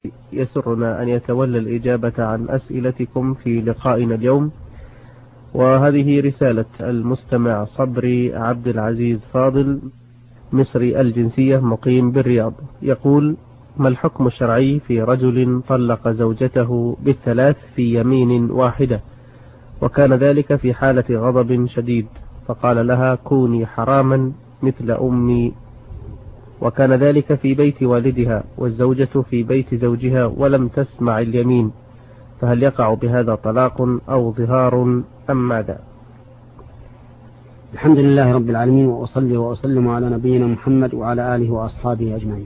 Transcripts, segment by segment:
يسرنا أن يتولى الإجابة عن أسئلتكم في لقائنا اليوم. وهذه رسالة المستمع صبري عبد العزيز فاضل، مصري الجنسية، مقيم بالرياض. يقول: ما الحكم الشرعي في رجل طلق زوجته بالثلاث في يمين واحدة، وكان ذلك في حالة غضب شديد، فقال لها: كوني حراما مثل أمي، وكان ذلك في بيت والدها والزوجة في بيت زوجها ولم تسمع اليمين، فهل يقع بهذا طلاق أو ظهار أم ماذا؟ الحمد لله رب العالمين، وأصلي وأسلم على نبينا محمد وعلى آله وأصحابه أجمعين.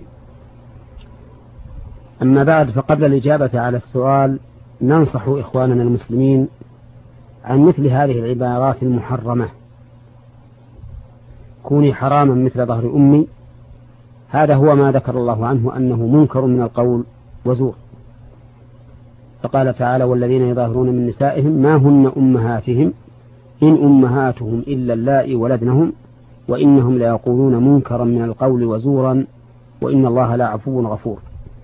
أما بعد، فقبل الإجابة على السؤال ننصح إخواننا المسلمين عن مثل هذه العبارات المحرمة: كوني حراما مثل ظهر أمي. هذا هو ما ذكر الله عنه أنه منكر من القول وزور. فقال تعالى: والذين يظاهرون من نسائهم ما هن أمهاتهم إن أمهاتهم إلا اللائي ولدنهم وإنهم ليقولون منكرا من القول وزورا وإن الله لعفو غفور.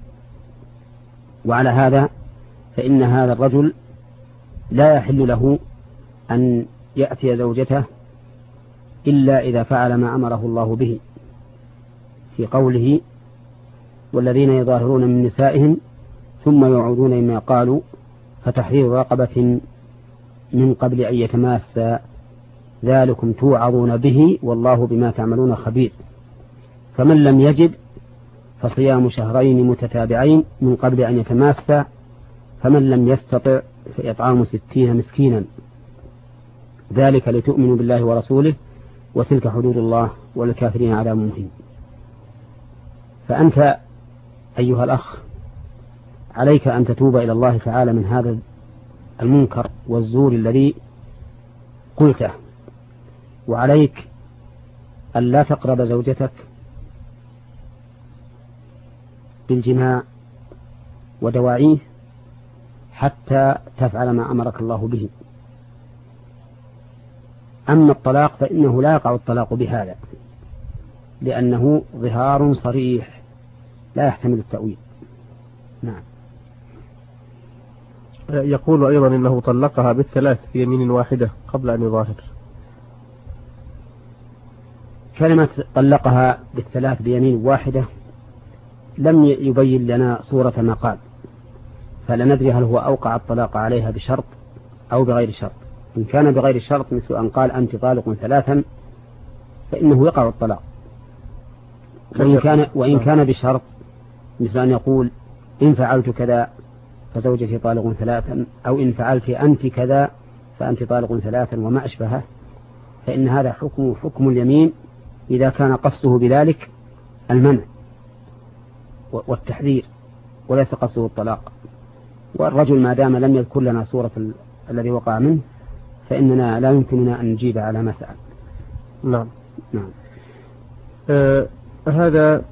وعلى هذا فإن هذا الرجل لا يحل له أن يأتي زوجته إلا إذا فعل ما أمره الله به في قوله: والذين يظاهرون من نسائهم ثم يعودون لما قالوا فتحرير رقبة من قبل أن يتماسا ذلكم توعظون به والله بما تعملون خبير. فمن لم يجد فصيام شهرين متتابعين من قبل أن يتماسا، فمن لم يستطع فإطعام 60 مسكينا، ذلك لتؤمنوا بالله ورسوله وتلك حدود الله والكافرين عذاب مهين. فأنت أيها الأخ عليك أن تتوب إلى الله تعالى من هذا المنكر والزور الذي قلته، وعليك أن لا تقرب زوجتك بالجماع ودواعيه حتى تفعل ما أمرك الله به. أما الطلاق فإنه لا يقع الطلاق بهذا، لأنه ظهار صريح لا يحتمل التأويل. نعم. يقول أيضا إنه طلقها بالثلاث في يمين واحدة قبل أن يظاهر. كلمة طلقها بالثلاث بيمين واحدة لم يبين لنا صورة ما قال، فلا ندري هل هو أوقع الطلاق عليها بشرط أو بغير شرط. إن كان بغير شرط مثل أن قال أنت طالق ثلاثا فإنه يقع الطلاق، وإن كان بشرط مثل أن يقول إن فعلت كذا فزوجتي طالق ثلاثا، أو إن فعلت أنت كذا فأنت طالق ثلاثا وما أشبهه، فإن هذا حكم اليمين إذا كان قصده بذلك المنع والتحذير وليس قصده الطلاق. والرجل ما دام لم يذكر لنا صورة الذي وقع منه فإننا لا يمكننا أن نجيب على ما سأل. نعم. هذا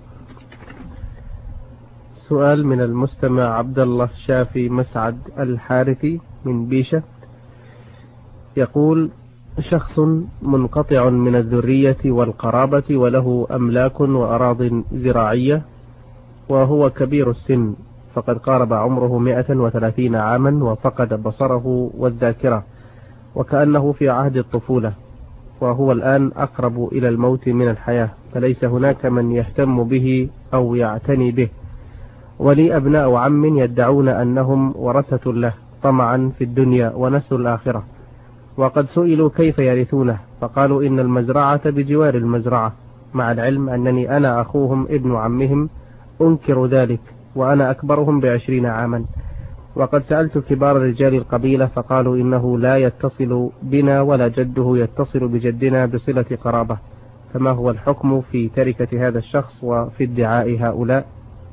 سؤال من المستمع عبد الله شافي مسعد الحارثي من بيشة. يقول: شخص منقطع من الذرية والقرابة وله أملاك وأراض زراعية وهو كبير السن، فقد قارب عمره 130 عاما وفقد بصره والذاكرة وكأنه في عهد الطفولة، وهو الآن أقرب إلى الموت من الحياة، فليس هناك من يهتم به أو يعتني به، ولي أبناء عم يدعون أنهم ورثة له طمعا في الدنيا ونسوا الآخرة، وقد سئلوا كيف يرثونه فقالوا إن المزرعة بجوار المزرعة، مع العلم أنني أنا أخوهم ابن عمهم أنكر ذلك وأنا أكبرهم ب20 عاما، وقد سألت كبار رجال القبيلة فقالوا إنه لا يتصل بنا ولا جده يتصل بجدنا بصلة قرابة، فما هو الحكم في تركة هذا الشخص وفي ادعاء هؤلاء؟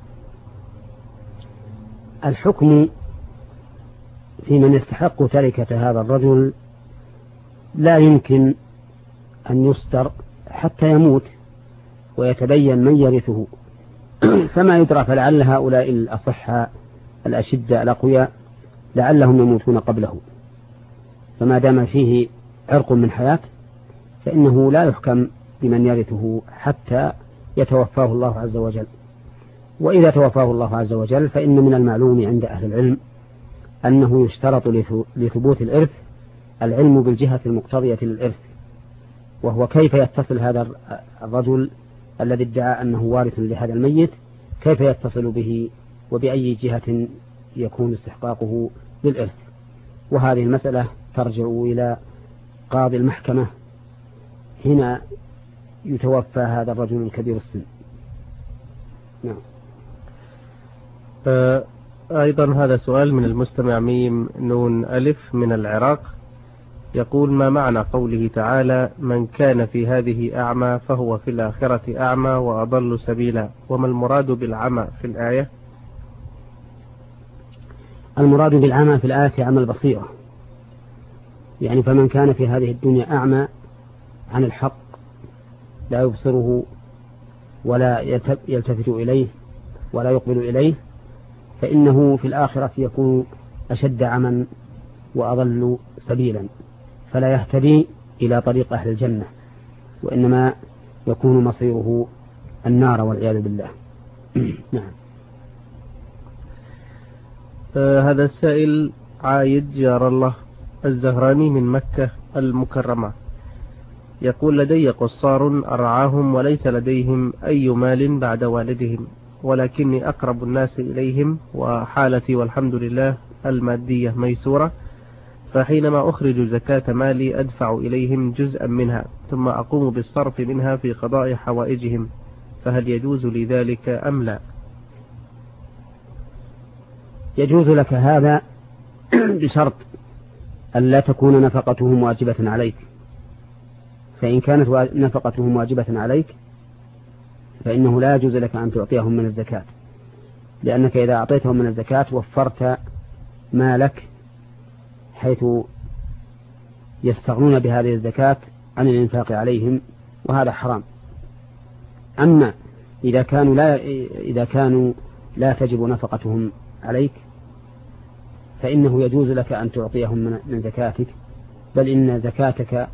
الحكم في من يستحق تركة هذا الرجل لا يمكن أن يستر حتى يموت ويتبين من يرثه، فما يدرى، فلعل هؤلاء الأصحاء الأشداء الأقوياء لعلهم يموتون قبله، فما دام فيه عرق من حياة فإنه لا يحكم بمن يرثه حتى يتوفاه الله عز وجل. وإذا توفاه الله عز وجل فإن من المعلوم عند أهل العلم أنه يشترط لثبوت الإرث العلم بالجهة المقتضية للإرث، وهو كيف يتصل هذا الرجل الذي ادعى أنه وارث لهذا الميت، كيف يتصل به وبأي جهة يكون استحقاقه للإرث. وهذه المسألة ترجع إلى قاضي المحكمة هنا يتوفى هذا الرجل الكبير السن. نعم. أيضا هذا سؤال من المستمع ميم نون ألف من العراق، يقول: ما معنى قوله تعالى: من كان في هذه أعمى فهو في الآخرة أعمى وأضل سبيلا؟ وما المراد بالعمى في الآية؟ المراد بالعمى في الآية عمى البصيرة، يعني فمن كان في هذه الدنيا أعمى عن الحق لا يبصره ولا يلتفت إليه ولا يقبل إليه، فإنه في الآخرة يكون أشد عمى وأضل سبيلا، فلا يهتدي إلى طريق أهل الجنة، وإنما يكون مصيره النار والعياذ بالله. نعم. هذا السائل عايد جار الله الزهراني من مكة المكرمة، يقول: لدي قصار أرعاهم وليس لديهم أي مال بعد والدهم، ولكني أقرب الناس إليهم وحالتي والحمد لله المادية ميسورة، فحينما أخرج زكاة مالي أدفع إليهم جزءا منها ثم أقوم بالصرف منها في قضاء حوائجهم، فهل يجوز لي ذلك أم لا؟ يجوز لك هذا بشرط أن لا تكون نفقتهم واجبة عليك، فإن كانت نفقتهم واجبة عليك فإنه لا يجوز لك أن تعطيهم من الزكاة، لأنك إذا أعطيتهم من الزكاة وفرت مالك حيث يستغنون بهذه الزكاة عن الإنفاق عليهم، وهذا حرام. أما إذا كانوا لا تجب نفقتهم عليك فإنه يجوز لك أن تعطيهم من زكاتك، بل إن زكاتك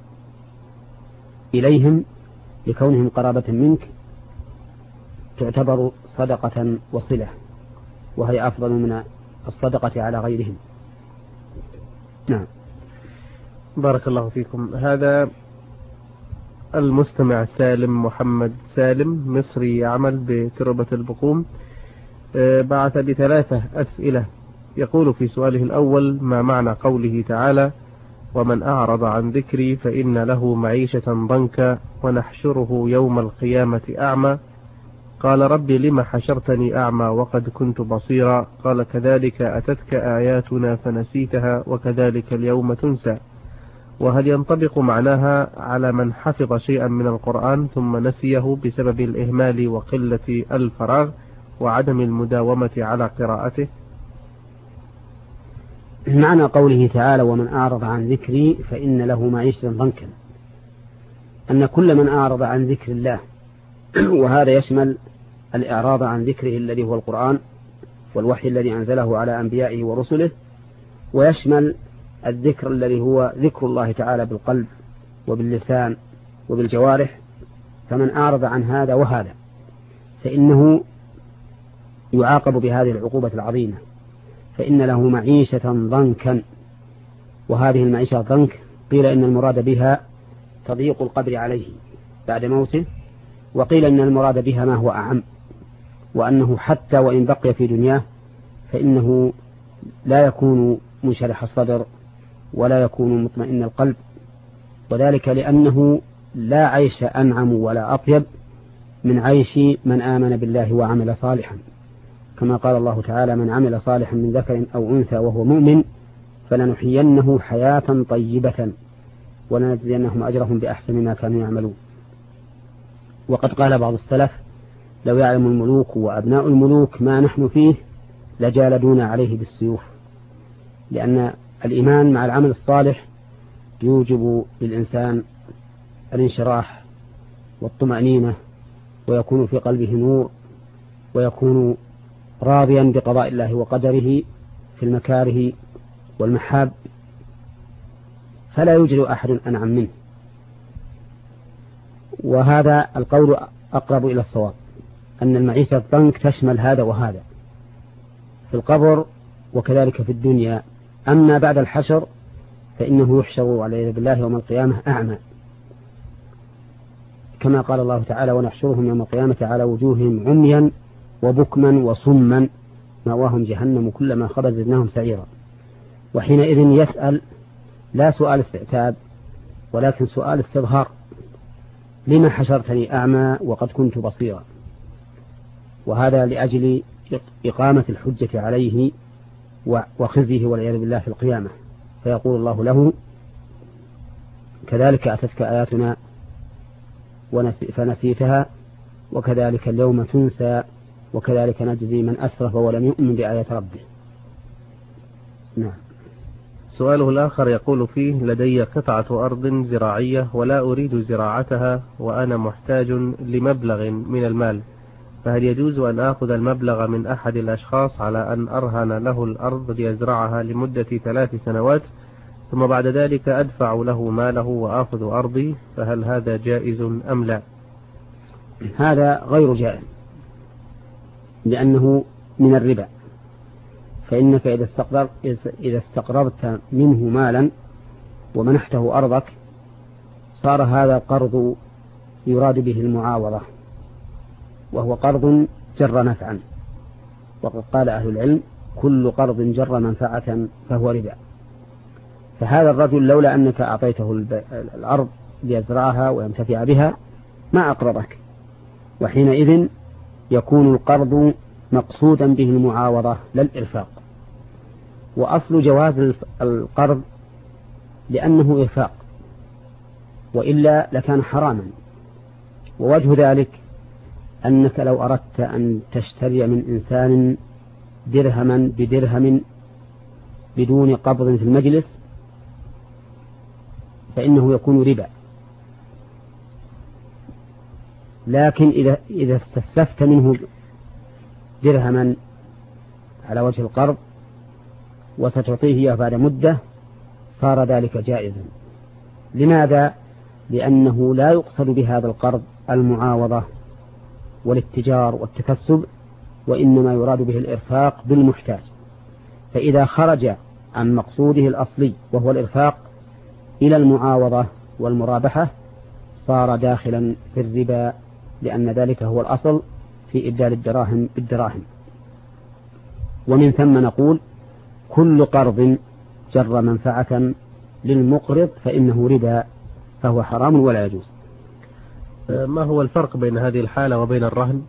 إليهم لكونهم قرابة منك تعتبر صدقة وصلة، وهي أفضل من الصدقة على غيرهم. نعم. بارك الله فيكم. هذا المستمع سالم محمد سالم مصري يعمل بتربة البقوم بعث ب3 أسئلة. يقول في سؤاله الأول: ما معنى قوله تعالى: ومن أعرض عن ذكري فإن له معيشة ضنكا ونحشره يوم القيامة أعمى؟ قال: ربي لما حشرتني أعمى وقد كنت بصيرا؟ قال: كذلك أتتك آياتنا فنسيتها وكذلك اليوم تنسى. وهل ينطبق معناها على من حفظ شيئا من القرآن ثم نسيه بسبب الإهمال وقلة الفراغ وعدم المداومة على قراءته؟ معنى قوله تعالى: ومن أعرض عن ذكري فإن له معيشة ضنكا، أن كل من أعرض عن ذكر الله، وهذا يشمل الإعراض عن ذكره الذي هو القرآن والوحي الذي أنزله على أنبيائه ورسله، ويشمل الذكر الذي هو ذكر الله تعالى بالقلب وباللسان وبالجوارح، فمن أعرض عن هذا وهذا فإنه يعاقب بهذه العقوبة العظيمة، فإن له معيشة ضنكا. وهذه المعيشة ضنك قيل إن المراد بها تضييق القبر عليه بعد موته، وقيل إن المراد بها ما هو أعم، وأنه حتى وإن بقي في دنياه فإنه لا يكون منشرح الصدر ولا يكون مطمئن القلب، وذلك لأنه لا عيش أنعم ولا أطيب من عيش من آمن بالله وعمل صالحا، كما قال الله تعالى: من عمل صالحا من ذكر أو أنثى وهو مؤمن فلنحيينه حياة طيبة ولنجزينهم أجرهم بأحسن ما كانوا يعملون. وقد قال بعض السلف: لو يعلم الملوك وأبناء الملوك ما نحن فيه لجالدونا عليه بالسيوف، لأن الإيمان مع العمل الصالح يوجب للإنسان الانشراح والطمأنينة، ويكون في قلبه نور، ويكون راضيا بقضاء الله وقدره في المكاره والمحاب، فلا يوجد أحد أنعم منه. وهذا القول أقرب إلى الصواب، أن المعيشة الضنك تشمل هذا وهذا في القبر وكذلك في الدنيا. أما بعد الحشر فإنه يحشر والعياذ بالله يوم القيامة أعمى، كما قال الله تعالى: ونحشرهم يوم القيامة على وجوههم عميا وبكما وصما مأواهم جهنم كلما خبت زدناهم سعيرا. وحينئذ يسأل لا سؤال استعتاب ولكن سؤال استظهار: لما حشرتني أعمى وقد كنت بصيرا؟ وهذا لأجل إقامة الحجة عليه وخزيه والعياذ بالله في القيامة. فيقول الله له: كذلك أتتك آياتنا فنسيتها وكذلك اليوم تنسى وكذلك نجزي من أسرف ولم يؤمن بآيات ربه. نعم. سؤاله الآخر يقول فيه: لدي قطعة أرض زراعية ولا أريد زراعتها وأنا محتاج لمبلغ من المال، فهل يجوز أن آخذ المبلغ من أحد الأشخاص على أن أرهن له الأرض ليزرعها لمدة 3 سنوات ثم بعد ذلك أدفع له ماله وآخذ أرضي، فهل هذا جائز أم لا؟ هذا غير جائز لأنه من الربا. فإنك إذا استقرضت منه مالا ومنحته أرضك صار هذا قرض يراد به المعاوضة، وهو قرض جر نفعا، وقد قال أهل العلم: كل قرض جر منفعة فهو ربا. فهذا الرجل لولا أنك أعطيته الأرض ليزرعها وينتفع بها ما أقرضك، وحينئذ يكون القرض مقصودا به المعاوضة لا الإرفاق. وأصل جواز القرض لأنه إرفاق، وإلا لكان حراما. ووجه ذلك أنك لو أردت أن تشتري من إنسان درهما بدرهم بدون قبض في المجلس فإنه يكون ربا. لكن إذا استسلفت منه درهما على وجه القرض وستعطيه إياه بعد مدة صار ذلك جائزا. لماذا؟ لأنه لا يقصد بهذا القرض المعاوضة والاتجار والتكسب، وإنما يراد به الإرفاق بالمحتاج. فإذا خرج عن مقصوده الأصلي وهو الإرفاق إلى المعاوضة والمرابحة صار داخلا في الربا، لأن ذلك هو الأصل في إبدال الدراهم بالدراهم. ومن ثم نقول: كل قرض جر منفعة للمقرض فإنه ربا، فهو حرام ولا يجوز. ما هو الفرق بين هذه الحالة وبين الرهن؟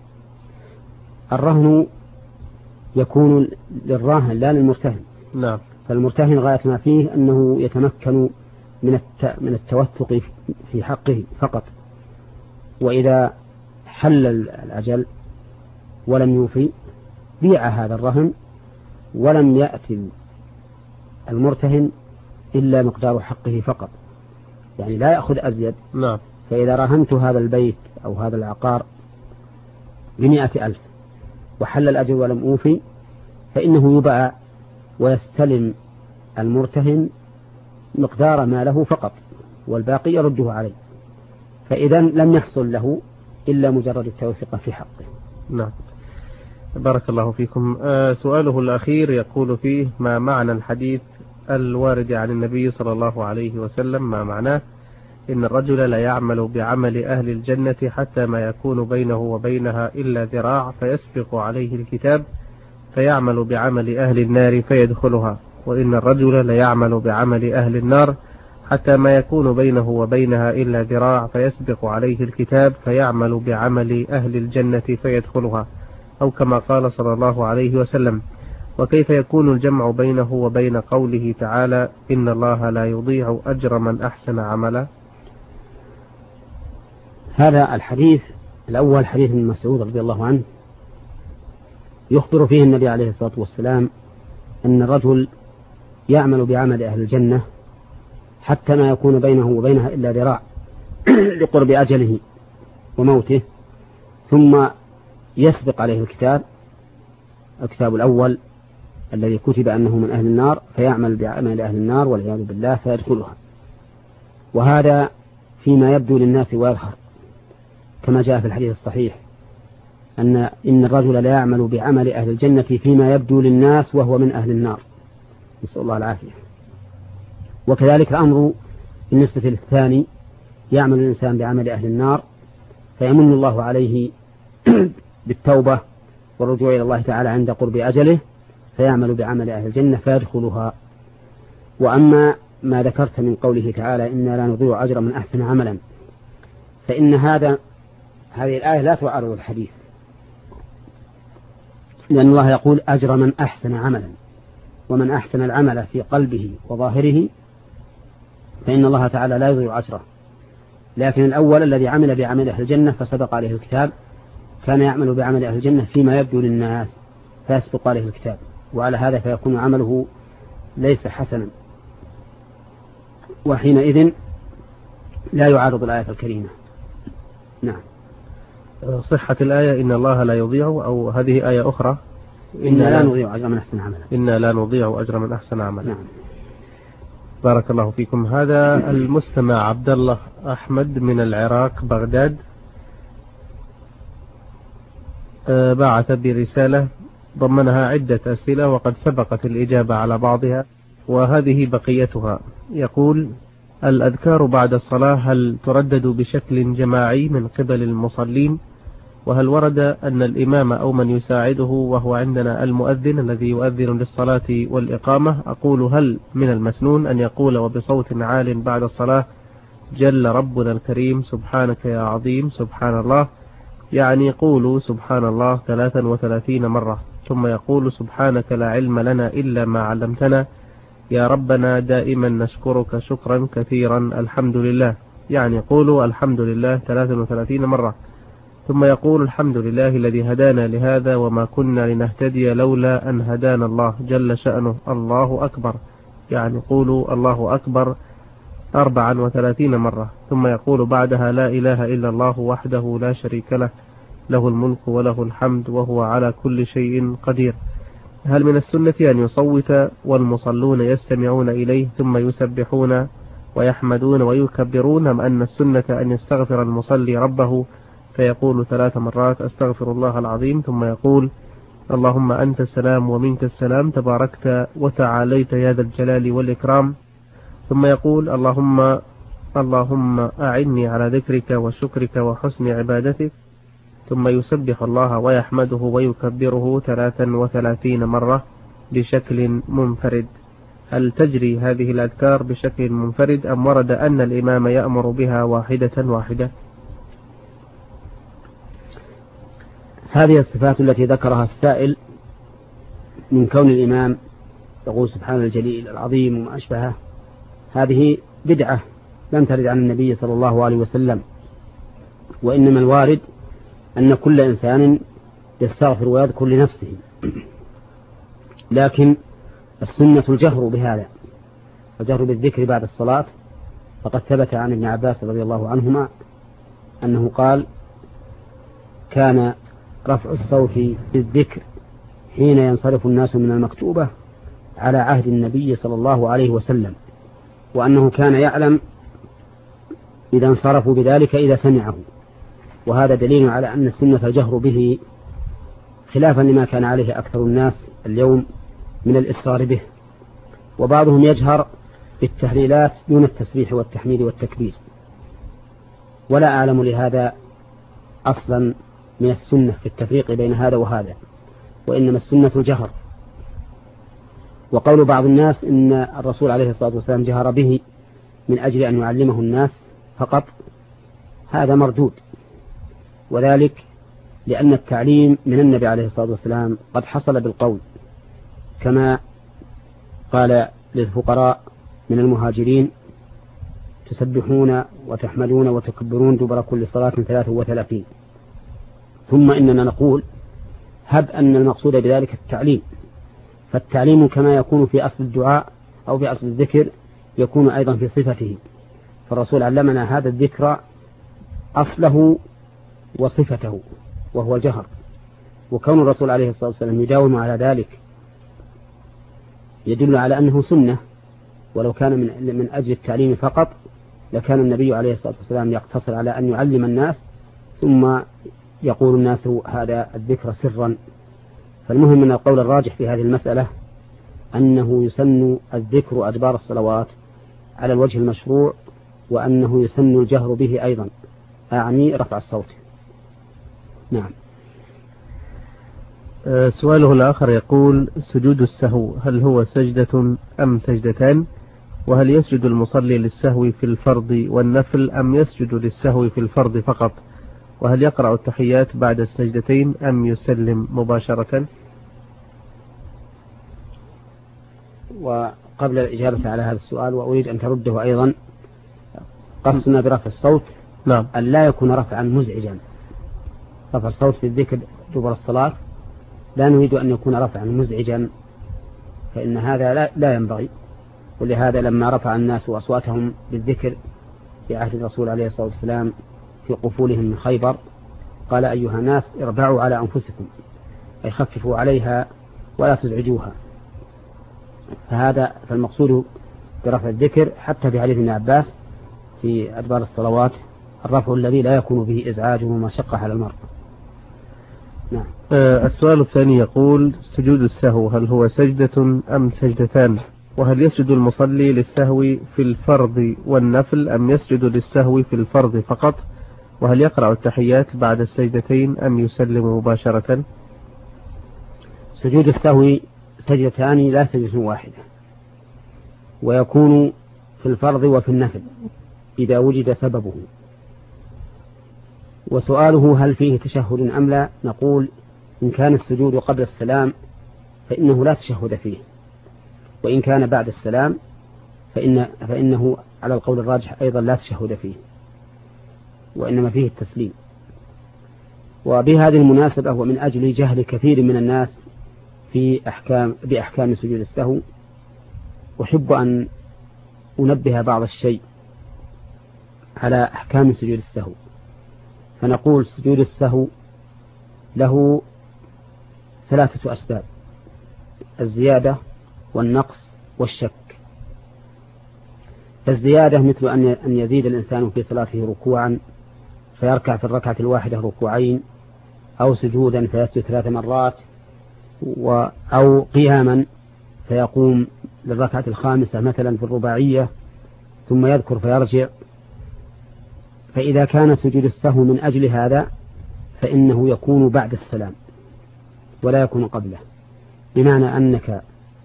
الرهن يكون للراهن لا للمرتهن. نعم. فالمرتهن غاية ما فيه أنه يتمكن من التوثق في حقه فقط، وإذا حل الأجل ولم يوفي بيع هذا الرهن ولم يأتي المرتهن إلا مقدار حقه فقط، يعني لا يأخذ أزيد. نعم. فإذا رهنت هذا البيت أو هذا العقار ب100,000 وحل الأجل ولم أوفي فإنه يباع ويستلم المرتهن مقدار ما له فقط والباقي يرده عليه، فإذا لم يحصل له إلا مجرد التوثيق في حقه. نعم. بارك الله فيكم. سؤاله الأخير يقول فيه: ما معنى الحديث الوارد عن النبي صلى الله عليه وسلم، ما معناه إن الرجل لا يعمل بعمل أهل الجنة حتى ما يكون بينه وبينها إلا ذراع فيسبق عليه الكتاب فيعمل بعمل أهل النار فيدخلها، وإن الرجل لا يعمل بعمل أهل النار حتى ما يكون بينه وبينها إلا ذراع فيسبق عليه الكتاب فيعمل بعمل أهل الجنة فيدخلها، أو كما قال صلى الله عليه وسلم. وكيف يكون الجمع بينه وبين قوله تعالى: إن الله لا يضيع أجر من أحسن عملا؟ هذا الحديث الأول حديث من مسعود رضي الله عنه يخبر فيه النبي عليه الصلاة والسلام أن الرجل يعمل بعمل أهل الجنة حتى ما يكون بينه وبينها إلا ذراع لقرب أجله وموته، ثم يسبق عليه الكتاب الأول الذي كتب أنه من أهل النار فيعمل بعمل أهل النار والعياذ بالله فيدخلها. وهذا فيما يبدو للناس ويظهر كما جاء في الحديث الصحيح إن الرجل لا يعمل بعمل أهل الجنة فيما يبدو للناس وهو من أهل النار، نسأل الله العافية. وكذلك الأمر بالنسبة للثاني، يعمل الإنسان بعمل أهل النار فيمن الله عليه بالتوبة والرجوع إلى الله تعالى عند قرب أجله فيعمل بعمل أهل الجنة فيدخلها. وأما ما ذكرت من قوله تعالى إنا لا نضيع أجر من أحسن عملا، فإن هذه الآية لا تعارض الحديث، لأن الله يقول أجر من أحسن عملا، ومن أحسن العمل في قلبه وظاهره فإن الله تعالى لا يضيع أجره. لكن الأول الذي عمل بعمل أهل الجنة فسبق عليه الكتاب كان يعمل بعمل أهل الجنة فيما يبدو للناس فيسبق عليه الكتاب، وعلى هذا فيكون عمله ليس حسنا، وحينئذ لا يعارض الآية الكريمة. نعم. صحة الآية إن الله لا يضيع، أو هذه آية أخرى إنا لا نضيع أجر من أحسن عملا. إنا لا نضيع أجر من أحسن عملا. نعم. بارك الله فيكم. هذا المستمع عبد الله أحمد من العراق بغداد بعث برسالة ضمنها عدة أسئلة وقد سبقت الإجابة على بعضها وهذه بقيتها. يقول: الأذكار بعد الصلاة هل تردد بشكل جماعي من قبل المصلين؟ وهل ورد أن الإمام أو من يساعده وهو عندنا المؤذن الذي يؤذن للصلاة والإقامة، أقول هل من المسنون أن يقول وبصوت عال بعد الصلاة جل ربنا الكريم سبحانك يا عظيم سبحان الله، يعني قولوا سبحان الله 33 مرة، ثم يقول سبحانك لا علم لنا إلا ما علمتنا يا ربنا دائما نشكرك شكرا كثيرا الحمد لله، يعني قولوا الحمد لله 33 مرة، ثم يقول الحمد لله الذي هدانا لهذا وما كنا لنهتدي لولا أن هدانا الله جل شأنه الله أكبر، يعني قولوا الله أكبر 34 مرة، ثم يقول بعدها لا إله إلا الله وحده لا شريك له له الملك وله الحمد وهو على كل شيء قدير. هل من السنة أن يصوت والمصلون يستمعون إليه ثم يسبحون ويحمدون ويكبرون، أم أن السنة أن يستغفر المصلي ربه فيقول 3 مرات أستغفر الله العظيم، ثم يقول اللهم أنت السلام ومنك السلام تباركت وتعاليت يا ذا الجلال والإكرام، ثم يقول اللهم أعني على ذكرك وشكرك وحسن عبادتك، ثم يسبح الله ويحمده ويكبره 33 مرة بشكل منفرد. هل تجري هذه الأذكار بشكل منفرد أم ورد أن الإمام يأمر بها واحدة واحدة؟ هذه الصفات التي ذكرها السائل من كون الإمام يقول سبحان الجليل العظيم وما أشبهه، هذه بدعة لم ترد عن النبي صلى الله عليه وسلم، وإنما الوارد أن كل إنسان يستغفر ويذكر لنفسه، لكن السنة الجهر بهذا، الجهر بالذكر بعد الصلاة، فقد ثبت عن ابن عباس رضي الله عنهما أنه قال كان رفع الصوت بالذكر حين ينصرف الناس من المكتوبة على عهد النبي صلى الله عليه وسلم، وأنه كان يعلم إذا انصرفوا بذلك إذا سمعه، وهذا دليل على أن السنة الجهر به خلافا لما كان عليه أكثر الناس اليوم من الإصرار به، وبعضهم يجهر بالتهليلات دون التسبيح والتحميد والتكبير، ولا أعلم لهذا أصلا من السنة في التفريق بين هذا وهذا، وإنما السنة الجهر. وقول بعض الناس إن الرسول عليه الصلاة والسلام جهر به من أجل أن يعلمه الناس فقط، هذا مردود، وذلك لأن التعليم من النبي عليه الصلاة والسلام قد حصل بالقول، كما قال للفقراء من المهاجرين تسبحون وتحمدون وتكبرون دبر كل صلاة 33. ثم إننا نقول هب أن المقصود بذلك التعليم، فالتعليم كما يكون في أصل الدعاء أو في أصل الذكر يكون أيضا في صفته، فالرسول علمنا هذا الذكر أصله وصفته وهو جهر، وكون الرسول عليه الصلاة والسلام يداوم على ذلك يدل على أنه سنة، ولو كان من أجل التعليم فقط لكان النبي عليه الصلاة والسلام يقتصر على أن يعلم الناس ثم يقول الناس هذا الذكر سرا. فالمهم من القول الراجح في هذه المسألة أنه يسن الذكر أدبار الصلوات على الوجه المشروع، وأنه يسن الجهر به أيضا، أعني رفع الصوت. نعم. سؤاله الآخر يقول: سجود السهو هل هو سجدة أم سجدتان؟ وهل يسجد المصلي للسهو في الفرض والنفل أم يسجد للسهو في الفرض فقط؟ وهل يقرأ التحيات بعد السجدتين أم يسلم مباشرة؟ وقبل الإجابة على هذا السؤال وأريد أن ترده أيضا، قصنا برفع الصوت نعم أن لا يكون رفعا مزعجا. رفع الصوت في الذكر دبر الصلاة لا نريد أن يكون رفعا مزعجا، فإن هذا لا ينبغي. ولهذا لما رفع الناس أصواتهم بالذكر في عهد الرسول عليه الصلاة والسلام في قفولهم من خيبر قال: أيها الناس اربعوا على أنفسكم، أي خففوا عليها ولا تزعجوها. فالمقصود برفع الذكر حتى في حديث ابن عباس في أدبار الصلوات الرفع الذي لا يكون به إزعاج ومشقة على المرء. نعم. السؤال الثاني يقول: سجود السهو هل هو سجدة أم سجدتان؟ وهل يسجد المصلي للسهو في الفرض والنفل أم يسجد للسهو في الفرض فقط؟ وهل يقرأ التحيات بعد السجدتين أم يسلم مباشرة؟ سجود السهو سجدتان لا سجدة واحدة، ويكون في الفرض وفي النفل إذا وجد سببه. وسؤاله هل فيه تشهد أم لا، نقول إن كان السجود قبل السلام فإنه لا تشهد فيه، وإن كان بعد السلام فإنه على القول الراجح أيضا لا تشهد فيه، وإنما فيه التسليم. وبهذه المناسبة ومن أجل جهل كثير من الناس بأحكام سجود السهو أحب أن أنبه بعض الشيء على أحكام سجود السهو. فنقول سجود السهو له 3 أسباب: الزيادة والنقص والشك. فالزيادة مثل أن يزيد الإنسان في صلاته ركوعا فيركع في الركعة الواحدة ركوعين، أو سجودا فيسجد 3 مرات، أو قياما فيقوم للركعة الخامسة مثلا في الرباعية ثم يذكر فيرجع. فإذا كان سجود السهو من أجل هذا فإنه يكون بعد السلام ولا يكون قبله، بمعنى أنك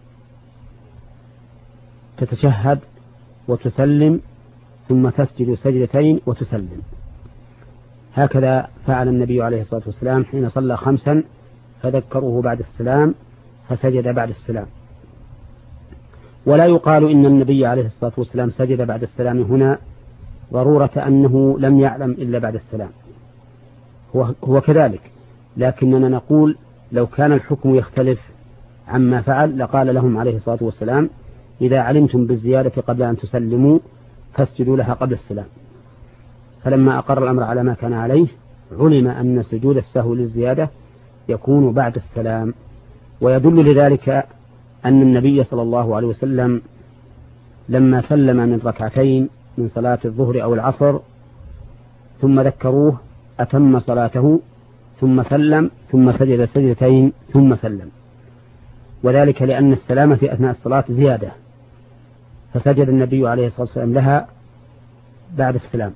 تتشهد وتسلم ثم تسجد سجدتين وتسلم. هكذا فعل النبي عليه الصلاة والسلام حين صلى 5 فذكروه بعد السلام فسجد بعد السلام. ولا يقال إن النبي عليه الصلاة والسلام سجد بعد السلام هنا ضرورة أنه لم يعلم إلا بعد السلام، هو كذلك، لكننا نقول لو كان الحكم يختلف عما فعل لقال لهم عليه الصلاة والسلام: إذا علمتم بالزيادة قبل أن تسلموا فاسجدوا لها قبل السلام. فلما أقر الأمر على ما كان عليه علم أن سجود السهو للزيادة يكون بعد السلام. ويدل لذلك أن النبي صلى الله عليه وسلم لما سلم من ركعتين من صلاة الظهر أو العصر ثم ذكروه أتم صلاته ثم سلم ثم سجد سجدتين ثم سلم، وذلك لأن السلام في أثناء الصلاة زيادة، فسجد النبي عليه الصلاة والسلام لها بعد السلام.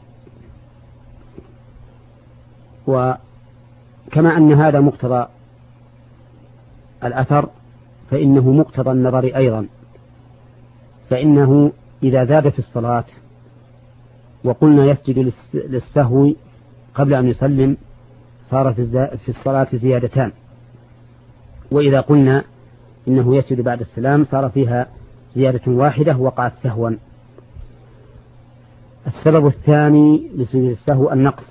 وكما أن هذا مقتضى الأثر فإنه مقتضى النظر أيضا، فإنه إذا زاد في الصلاة وقلنا يسجد للسهو قبل أن يسلم صار في الصلاة زيادتان، وإذا قلنا إنه يسجد بعد السلام صار فيها زيادة واحدة وقعت سهوا. السبب الثاني لسجود السهو النقص،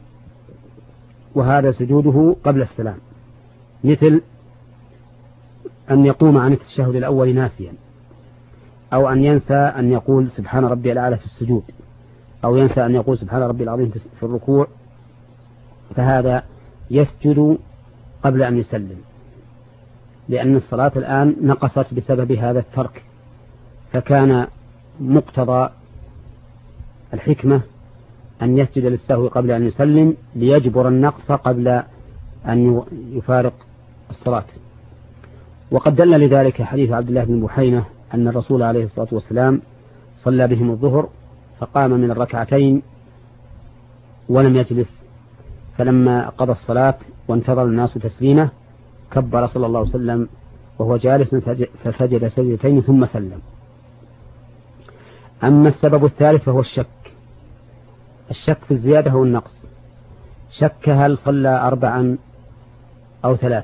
وهذا سجوده قبل السلام، مثل أن يقوم عن التشهد الأول ناسيا، أو أن ينسى أن يقول سبحان ربي الأعلى في السجود، أو ينسى أن يقول سبحان ربي العظيم في الركوع، فهذا يسجد قبل أن يسلم، لأن الصلاة الآن نقصت بسبب هذا الترك. فكان مقتضى الحكمة أن يسجد للسهو قبل أن يسلم ليجبر النقص قبل أن يفارق الصلاة. وقد دل لذلك حديث عبد الله بن بحينة أن الرسول عليه الصلاة والسلام صلى بهم الظهر فقام من الركعتين ولم يجلس، فلما قضى الصلاة وانتظر الناس تسليمه كبر صلى الله عليه وسلم وهو جالس فسجد سجدتين ثم سلم. أما السبب الثالث فهو الشك في الزيادة أو النقص. شك هل صلى 4 أو 3،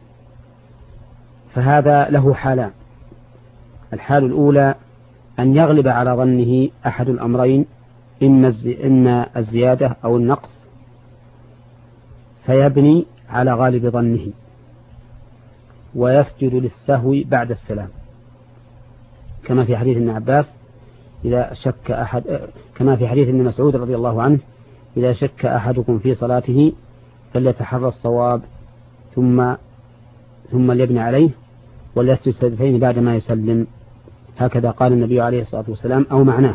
فهذا له حالان. الحال الأولى أن يغلب على ظنه أحد الأمرين، إما الزيادة أو النقص، فيبني على غالب ظنه ويسجد للسهو بعد السلام، كما في حديث ابن عباس إذا شك أحد، كما في حديث ابن مسعود رضي الله عنه: إذا شك أحدكم في صلاته فليتحرى الصواب ثم ليبني عليه وليسجد سجدتين بعد ما يسلم. هكذا قال النبي عليه الصلاة والسلام أو معناه.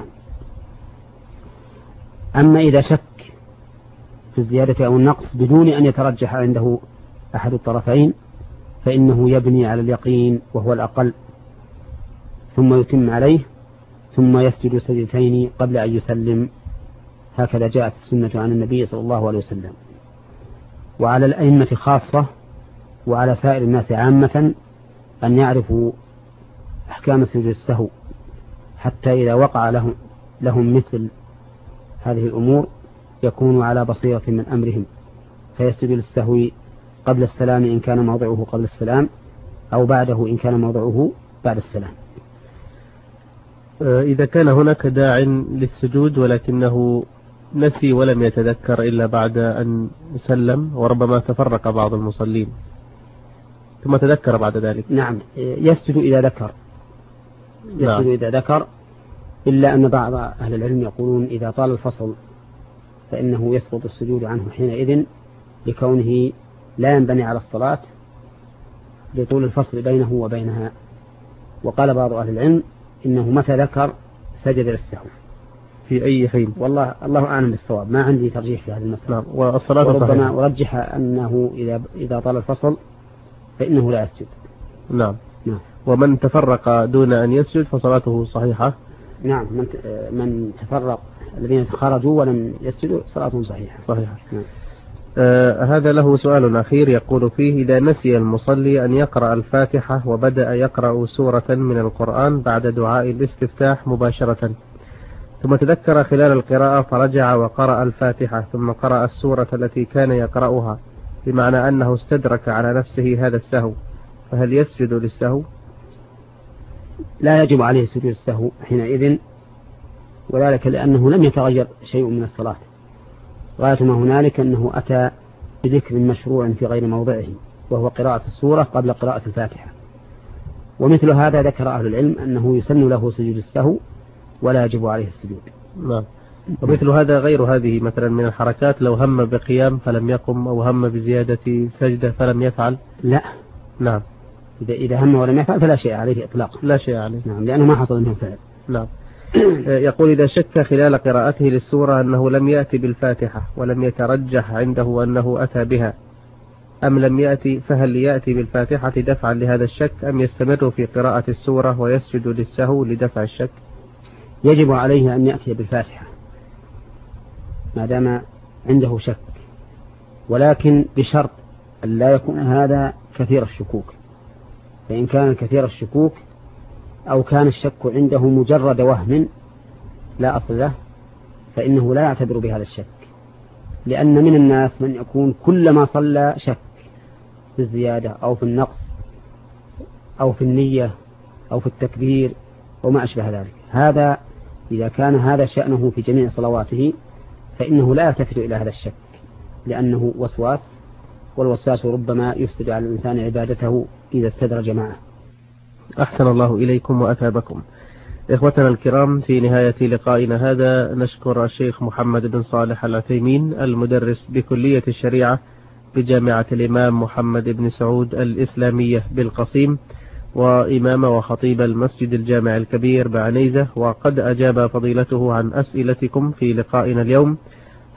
أما إذا شك في الزيادة أو النقص بدون أن يترجح عنده أحد الطرفين فإنه يبني على اليقين وهو الأقل ثم يتم عليه ثم يسجد سجدتين قبل أن يسلم. هكذا جاءت السنة عن النبي صلى الله عليه وسلم. وعلى الأئمة خاصة وعلى سائر الناس عامة أن يعرفوا أحكام سجود السهو، حتى إذا وقع لهم مثل هذه الأمور يكونوا على بصيرة من أمرهم، فيسجد للسهو قبل السلام إن كان موضعه قبل السلام، أو بعده إن كان موضعه بعد السلام. إذا كان هناك داع للسجود ولكنه نسي ولم يتذكر إلا بعد أن سلم، وربما تفرق بعض المصلين ثم تذكر بعد ذلك، نعم يسجد إذا ذكر، يسجد إذا ذكر، إلا أن بعض أهل العلم يقولون إذا طال الفصل فإنه يسقط السجود عنه حينئذ لكونه لا ينبني على الصلاة لطول الفصل بينه وبينها. وقال بعض أهل العلم إنه متى ذكر سجد للسهو في أي حين. والله الله أعلم بالصواب، ما عندي ترجيح في هذه المسألة. نعم. والصلاة وربما أرجح أنه إذا طال الفصل فإنه لا يسجد. نعم. ومن تفرق دون أن يسجد فصلاته صحيحة. نعم. من تفرق الذين خرجوا ولم يسجدوا صلاتهم صحيحة. نعم. هذا له سؤال أخير يقول فيه: إذا نسي المصلي أن يقرأ الفاتحة وبدأ يقرأ سورة من القرآن بعد دعاء الاستفتاح مباشرة، ثم تذكر خلال القراءة فرجع وقرأ الفاتحة ثم قرأ السورة التي كان يقرأها، بمعنى أنه استدرك على نفسه هذا السهو، فهل يسجد للسهو؟ لا يجب عليه سجود السهو حينئذ، وذلك لأنه لم يتغير شيء من الصلاة. غاية ما هنالك أنه أتى بذكر مشروع في غير موضعه وهو قراءة السورة قبل قراءة الفاتحة. ومثل هذا ذكر أهل العلم أنه يسن له سجود السهو ولا يجب عليه السجود. نعم. ومثل هذا غير هذه مثلا من الحركات، لو هم بقيام فلم يقم أو هم بزيادة سجدة فلم يفعل، لا. نعم. إذا هم ولم يفعل فلا شيء عليه إطلاقا. لا شيء عليه. نعم، لأنه ما حصل منه فعل. نعم. يقول: إذا شك خلال قراءته للسورة أنه لم يأتي بالفاتحة ولم يترجح عنده أنه أتى بها أم لم يأتي، فهل يأتي بالفاتحة دفعا لهذا الشك أم يستمر في قراءة السورة ويسجد للسهو لدفع الشك؟ يجب عليه أن يأتي بالفاتحة ما دام عنده شك، ولكن بشرط أن لا يكون هذا كثير الشكوك. فإن كان كثير الشكوك أو كان الشك عنده مجرد وهم لا أصل له فإنه لا يعتبر بهذا الشك، لأن من الناس من يكون كلما صلى شك في الزيادة أو في النقص أو في النية أو في التكبير وما أشبه ذلك. هذا إذا كان هذا شأنه في جميع صلواته فإنه لا يلتفت إلى هذا الشك، لأنه وسواس، والوسواس ربما يفسد على الإنسان عبادته إذا استدرج معه. أحسن الله إليكم وأثابكم. إخوتنا الكرام، في نهاية لقائنا هذا نشكر الشيخ محمد بن صالح العثيمين المدرس بكلية الشريعة بجامعة الإمام محمد بن سعود الإسلامية بالقصيم، وإمام وخطيب المسجد الجامع الكبير بعنيزة، وقد أجاب فضيلته عن أسئلتكم في لقائنا اليوم،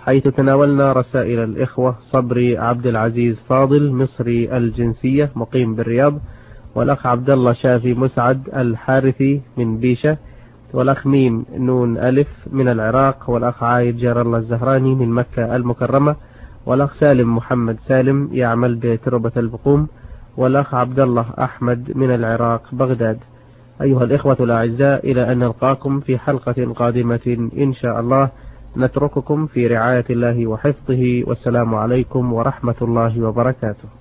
حيث تناولنا رسائل الإخوة صبري عبد العزيز فاضل مصري الجنسية مقيم بالرياض، والأخ عبد الله شافي مسعد الحارثي من بيشة، والأخ ميم نون ألف من العراق، والأخ عايد جار الله الزهراني من مكة المكرمة، والأخ سالم محمد سالم يعمل بتربة البقوم، والأخ عبد الله أحمد من العراق بغداد. أيها الإخوة الأعزاء، إلى أن نلقاكم في حلقة قادمة إن شاء الله، نترككم في رعاية الله وحفظه، والسلام عليكم ورحمة الله وبركاته.